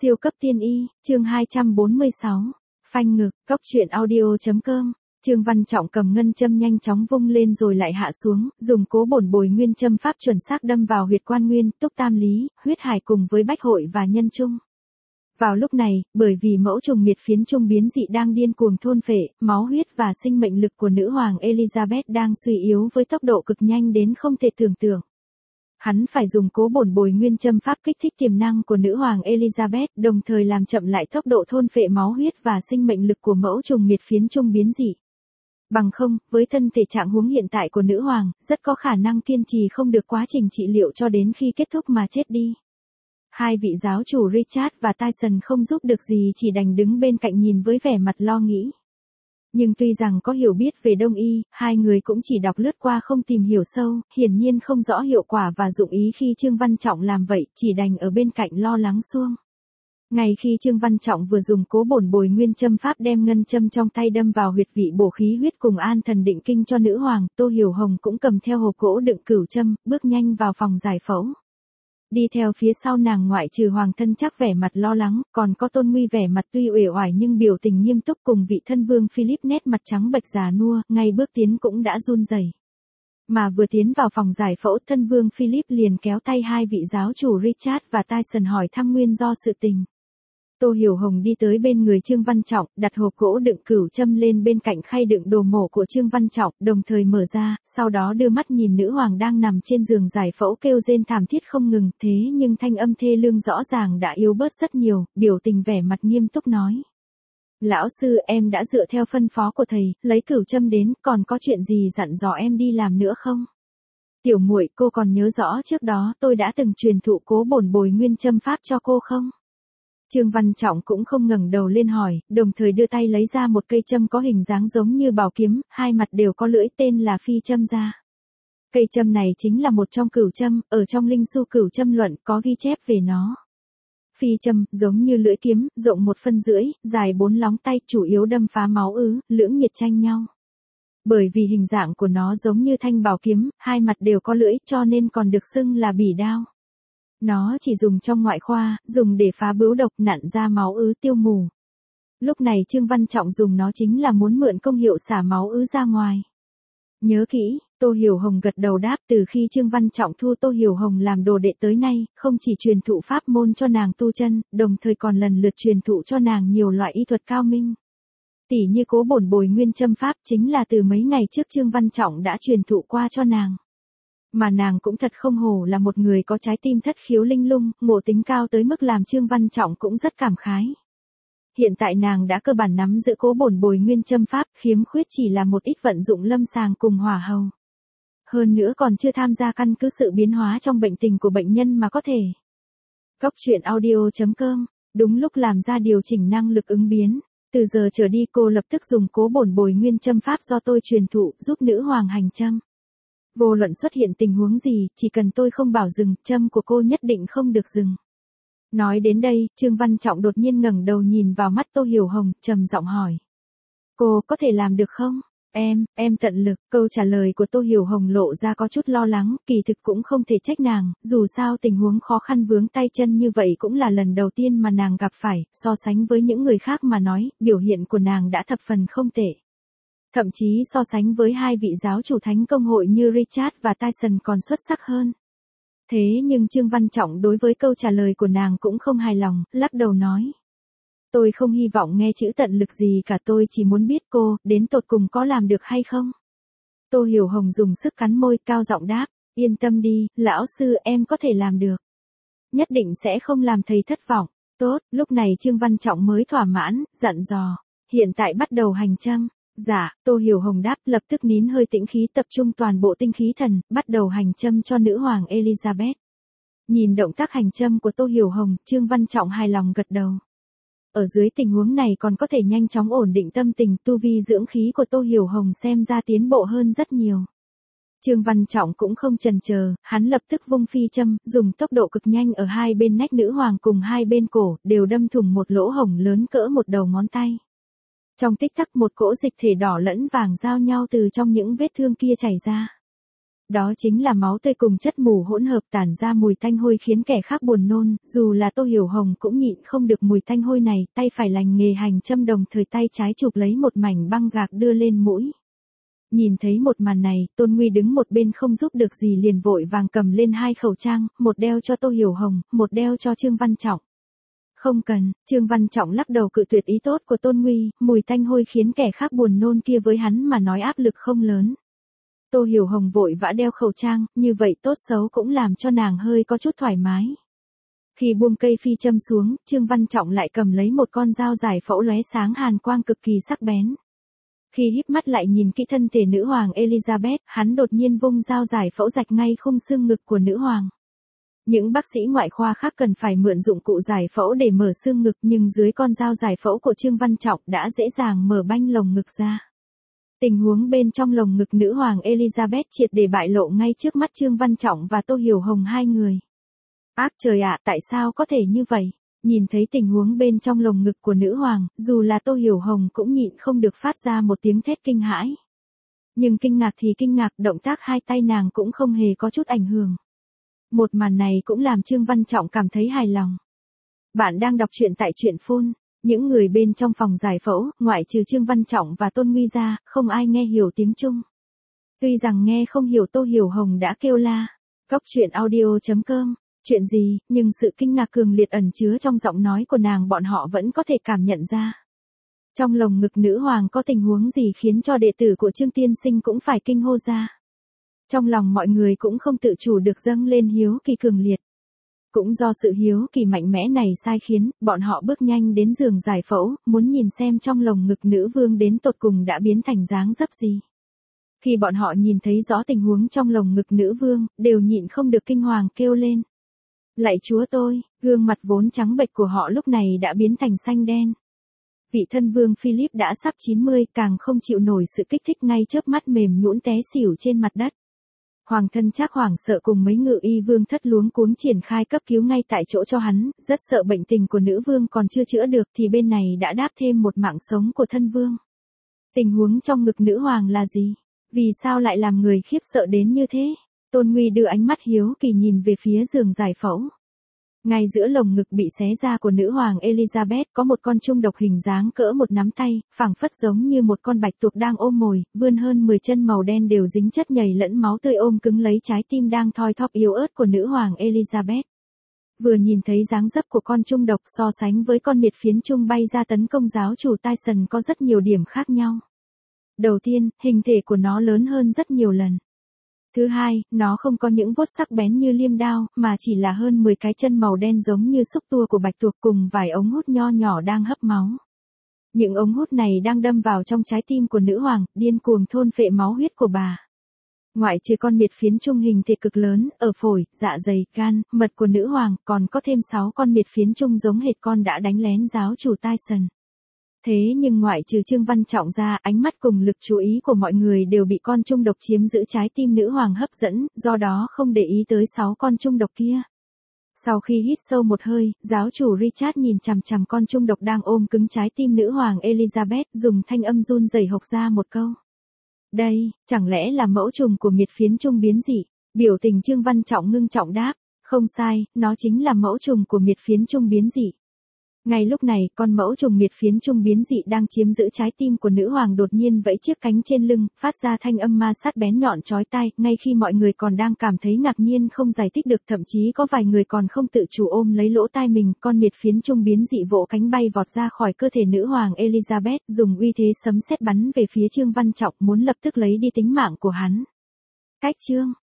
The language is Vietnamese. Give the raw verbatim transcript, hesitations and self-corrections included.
Siêu cấp tiên y, chương hai trăm bốn mươi sáu. Phanh ngực, cóc truyện audio.com. Trương Văn Trọng cầm ngân châm nhanh chóng vung lên rồi lại hạ xuống, dùng cố bổn bồi nguyên châm pháp chuẩn xác đâm vào huyệt quan nguyên, túc tam lý, huyết hải cùng với bách hội và nhân trung. Vào lúc này, bởi vì mẫu trùng miệt phiến trung biến dị đang điên cuồng thôn phệ, máu huyết và sinh mệnh lực của nữ hoàng Elizabeth đang suy yếu với tốc độ cực nhanh đến không thể tưởng tượng. Hắn phải dùng cố bổn bồi nguyên châm pháp kích thích tiềm năng của nữ hoàng Elizabeth, đồng thời làm chậm lại tốc độ thôn phệ máu huyết và sinh mệnh lực của mẫu trùng miệt phiến trung biến dị. Bằng không, với thân thể trạng huống hiện tại của nữ hoàng, rất có khả năng kiên trì không được quá trình trị liệu cho đến khi kết thúc mà chết đi. Hai vị giáo chủ Richard và Tyson không giúp được gì, chỉ đành đứng bên cạnh nhìn với vẻ mặt lo nghĩ. Nhưng tuy rằng có hiểu biết về đông y, hai người cũng chỉ đọc lướt qua không tìm hiểu sâu, hiển nhiên không rõ hiệu quả và dụng ý khi Trương Văn Trọng làm vậy, chỉ đành ở bên cạnh lo lắng xuông. Ngay khi Trương Văn Trọng vừa dùng cố bổn bồi nguyên châm pháp đem ngân châm trong tay đâm vào huyệt vị bổ khí huyết cùng an thần định kinh cho nữ hoàng, Tô Hiểu Hồng cũng cầm theo hộp gỗ đựng cửu châm, bước nhanh vào phòng giải phẫu. Đi theo phía sau nàng ngoại trừ Hoàng thân Trác vẻ mặt lo lắng, còn có Tôn Nguy vẻ mặt tuy uể oải nhưng biểu tình nghiêm túc cùng vị thân vương Philip nét mặt trắng bệch già nua, ngay bước tiến cũng đã run rẩy. Mà vừa tiến vào phòng giải phẫu, thân vương Philip liền kéo tay hai vị giáo chủ Richard và Tyson hỏi thăm nguyên do sự tình. Tô Hiểu Hồng đi tới bên người Trương Văn Trọng, đặt hộp gỗ đựng cửu châm lên bên cạnh khay đựng đồ mổ của Trương Văn Trọng, đồng thời mở ra, sau đó đưa mắt nhìn nữ hoàng đang nằm trên giường giải phẫu kêu rên thảm thiết không ngừng, thế nhưng thanh âm thê lương rõ ràng đã yếu bớt rất nhiều, biểu tình vẻ mặt nghiêm túc nói. Lão sư, em đã dựa theo phân phó của thầy, lấy cửu châm đến, còn có chuyện gì dặn dò em đi làm nữa không? Tiểu muội, cô còn nhớ rõ trước đó tôi đã từng truyền thụ cố bổn bồi nguyên châm pháp cho cô không? Trương Văn Trọng cũng không ngẩng đầu lên hỏi, đồng thời đưa tay lấy ra một cây châm có hình dáng giống như bảo kiếm, hai mặt đều có lưỡi, tên là phi châm ra. Cây châm này chính là một trong cửu châm, ở trong Linh Su Cửu Châm Luận có ghi chép về nó. Phi châm, giống như lưỡi kiếm, rộng một phân rưỡi, dài bốn lóng tay, chủ yếu đâm phá máu ứ, lưỡng nhiệt tranh nhau. Bởi vì hình dạng của nó giống như thanh bảo kiếm, hai mặt đều có lưỡi, cho nên còn được xưng là bỉ đao. Nó chỉ dùng trong ngoại khoa, dùng để phá bướu độc, nặn ra máu ứ tiêu mù. Lúc này Trương Văn Trọng dùng nó chính là muốn mượn công hiệu xả máu ứ ra ngoài. Nhớ kỹ, Tô Hiểu Hồng gật đầu đáp. Từ khi Trương Văn Trọng thu Tô Hiểu Hồng làm đồ đệ tới nay, không chỉ truyền thụ pháp môn cho nàng tu chân, đồng thời còn lần lượt truyền thụ cho nàng nhiều loại y thuật cao minh. Tỉ như cố bổn bồi nguyên châm pháp chính là từ mấy ngày trước Trương Văn Trọng đã truyền thụ qua cho nàng. Mà nàng cũng thật không hổ là một người có trái tim thất khiếu linh lung, ngộ tính cao tới mức làm Trương Văn Trọng cũng rất cảm khái. Hiện tại nàng đã cơ bản nắm giữ cố bổn bồi nguyên châm pháp, khiếm khuyết chỉ là một ít vận dụng lâm sàng cùng hỏa hầu. Hơn nữa còn chưa tham gia căn cứ sự biến hóa trong bệnh tình của bệnh nhân mà có thể. Cóc truyện audio.com, đúng lúc làm ra điều chỉnh năng lực ứng biến. Từ giờ trở đi cô lập tức dùng cố bổn bồi nguyên châm pháp do tôi truyền thụ, giúp nữ hoàng hành châm. Vô luận xuất hiện tình huống gì, chỉ cần tôi không bảo dừng, châm của cô nhất định không được dừng. Nói đến đây, Trương Văn Trọng đột nhiên ngẩng đầu nhìn vào mắt Tô Hiểu Hồng, trầm giọng hỏi. Cô có thể làm được không? Em, em tận lực. Câu trả lời của Tô Hiểu Hồng lộ ra có chút lo lắng, kỳ thực cũng không thể trách nàng, dù sao tình huống khó khăn vướng tay chân như vậy cũng là lần đầu tiên mà nàng gặp phải, so sánh với những người khác mà nói, biểu hiện của nàng đã thập phần không tệ. Thậm chí so sánh với hai vị giáo chủ thánh công hội như Richard và Tyson còn xuất sắc hơn. Thế nhưng Trương Văn Trọng đối với câu trả lời của nàng cũng không hài lòng, lắc đầu nói. Tôi không hy vọng nghe chữ tận lực gì cả, tôi chỉ muốn biết cô, đến tột cùng có làm được hay không? Tô Hiểu Hồng dùng sức cắn môi, cao giọng đáp, yên tâm đi, lão sư, em có thể làm được. Nhất định sẽ không làm thầy thất vọng. Tốt, lúc này Trương Văn Trọng mới thỏa mãn, dặn dò, hiện tại bắt đầu hành châm. Dạ, Tô Hiểu Hồng đáp, lập tức nín hơi tĩnh khí, tập trung toàn bộ tinh khí thần, bắt đầu hành châm cho nữ hoàng Elizabeth. Nhìn động tác hành châm của Tô Hiểu Hồng, Trương Văn Trọng hài lòng gật đầu. Ở dưới tình huống này còn có thể nhanh chóng ổn định tâm tình, tu vi dưỡng khí của Tô Hiểu Hồng xem ra tiến bộ hơn rất nhiều. Trương Văn Trọng cũng không chần chờ, hắn lập tức vung phi châm, dùng tốc độ cực nhanh ở hai bên nách nữ hoàng cùng hai bên cổ, đều đâm thủng một lỗ hổng lớn cỡ một đầu ngón tay. Trong tích tắc một cỗ dịch thể đỏ lẫn vàng giao nhau từ trong những vết thương kia chảy ra. Đó chính là máu tươi cùng chất mủ hỗn hợp tản ra mùi tanh hôi khiến kẻ khác buồn nôn, dù là Tô Hiểu Hồng cũng nhịn không được mùi tanh hôi này, tay phải lành nghề hành châm đồng thời tay trái chụp lấy một mảnh băng gạc đưa lên mũi. Nhìn thấy một màn này, Tôn Nguy đứng một bên không giúp được gì liền vội vàng cầm lên hai khẩu trang, một đeo cho Tô Hiểu Hồng, một đeo cho Trương Văn Trọng. Không cần, Trương Văn Trọng lắc đầu cự tuyệt ý tốt của Tôn Nguy, mùi tanh hôi khiến kẻ khác buồn nôn kia với hắn mà nói áp lực không lớn. Tô Hiểu Hồng vội vã đeo khẩu trang, như vậy tốt xấu cũng làm cho nàng hơi có chút thoải mái. Khi buông cây phi châm xuống, Trương Văn Trọng lại cầm lấy một con dao giải phẫu lóe sáng hàn quang cực kỳ sắc bén. Khi híp mắt lại nhìn kỹ thân thể nữ hoàng Elizabeth, hắn đột nhiên vung dao giải phẫu rạch ngay khung xương ngực của nữ hoàng. Những bác sĩ ngoại khoa khác cần phải mượn dụng cụ giải phẫu để mở xương ngực nhưng dưới con dao giải phẫu của Trương Văn Trọng đã dễ dàng mở banh lồng ngực ra. Tình huống bên trong lồng ngực nữ hoàng Elizabeth triệt để bại lộ ngay trước mắt Trương Văn Trọng và Tô Hiểu Hồng hai người. Ác trời ạ, tại sao có thể như vậy? Nhìn thấy tình huống bên trong lồng ngực của nữ hoàng, dù là Tô Hiểu Hồng cũng nhịn không được phát ra một tiếng thét kinh hãi. Nhưng kinh ngạc thì kinh ngạc, động tác hai tay nàng cũng không hề có chút ảnh hưởng. Một màn này cũng làm Trương Văn Trọng cảm thấy hài lòng. Bạn đang đọc truyện tại truyện phone. Những người bên trong phòng giải phẫu, ngoại trừ Trương Văn Trọng và Tôn Nguy ra, không ai nghe hiểu tiếng Trung. Tuy rằng nghe không hiểu, Tô Hiểu Hồng đã kêu la. Cốc truyện audio chấm com. Chuyện gì, nhưng sự kinh ngạc cường liệt ẩn chứa trong giọng nói của nàng bọn họ vẫn có thể cảm nhận ra. Trong lồng ngực nữ hoàng có tình huống gì khiến cho đệ tử của Trương Tiên Sinh cũng phải kinh hô ra. Trong lòng mọi người cũng không tự chủ được dâng lên hiếu kỳ cường liệt. Cũng do sự hiếu kỳ mạnh mẽ này sai khiến, bọn họ bước nhanh đến giường giải phẫu, muốn nhìn xem trong lồng ngực nữ vương đến tột cùng đã biến thành dáng dấp gì. Khi bọn họ nhìn thấy rõ tình huống trong lồng ngực nữ vương, đều nhịn không được kinh hoàng kêu lên. Lạy chúa tôi, gương mặt vốn trắng bệch của họ lúc này đã biến thành xanh đen. Vị thân vương Philip đã sắp chín mươi, càng không chịu nổi sự kích thích ngay chớp mắt mềm nhũn té xỉu trên mặt đất. Hoàng thân Trác hoảng sợ cùng mấy ngự y vương thất luống cuống triển khai cấp cứu ngay tại chỗ cho hắn, rất sợ bệnh tình của nữ vương còn chưa chữa được thì bên này đã đáp thêm một mạng sống của thân vương. Tình huống trong ngực nữ hoàng là gì? Vì sao lại làm người khiếp sợ đến như thế? Tôn Nguy đưa ánh mắt hiếu kỳ nhìn về phía giường giải phẫu. Ngay giữa lồng ngực bị xé ra của nữ hoàng Elizabeth có một con trung độc hình dáng cỡ một nắm tay, phảng phất giống như một con bạch tuộc đang ôm mồi, vươn hơn mười chân màu đen đều dính chất nhầy lẫn máu tươi ôm cứng lấy trái tim đang thoi thóp yếu ớt của nữ hoàng Elizabeth. Vừa nhìn thấy dáng dấp của con trung độc so sánh với con miệt phiến trung bay ra tấn công giáo chủ Tyson có rất nhiều điểm khác nhau. Đầu tiên, hình thể của nó lớn hơn rất nhiều lần. Thứ hai, nó không có những vuốt sắc bén như liêm đao, mà chỉ là hơn mười cái chân màu đen giống như xúc tua của bạch tuộc cùng vài ống hút nho nhỏ đang hấp máu. Những ống hút này đang đâm vào trong trái tim của nữ hoàng, điên cuồng thôn phệ máu huyết của bà. Ngoại trừ con miệt phiến trung hình thể cực lớn, ở phổi, dạ dày, gan, mật của nữ hoàng, còn có thêm sáu con miệt phiến trung giống hệt con đã đánh lén giáo chủ Tyson. Thế nhưng ngoại trừ Trương Văn Trọng ra, ánh mắt cùng lực chú ý của mọi người đều bị con trung độc chiếm giữ trái tim nữ hoàng hấp dẫn, do đó không để ý tới sáu con trung độc kia. Sau khi hít sâu một hơi, giáo chủ Richard nhìn chằm chằm con trung độc đang ôm cứng trái tim nữ hoàng Elizabeth, dùng thanh âm run rẩy hộc ra một câu. Đây, chẳng lẽ là mẫu trùng của miệt phiến trung biến dị? Biểu tình Trương Văn Trọng ngưng trọng đáp, không sai, nó chính là mẫu trùng của miệt phiến trung biến dị. Ngay lúc này, con mẫu trùng miệt phiến trung biến dị đang chiếm giữ trái tim của nữ hoàng đột nhiên vẫy chiếc cánh trên lưng, phát ra thanh âm ma sát bén nhọn chói tai, ngay khi mọi người còn đang cảm thấy ngạc nhiên không giải thích được, thậm chí có vài người còn không tự chủ ôm lấy lỗ tai mình, con miệt phiến trung biến dị vỗ cánh bay vọt ra khỏi cơ thể nữ hoàng Elizabeth, dùng uy thế sấm sét bắn về phía Trương Văn Trọng muốn lập tức lấy đi tính mạng của hắn. Cách chương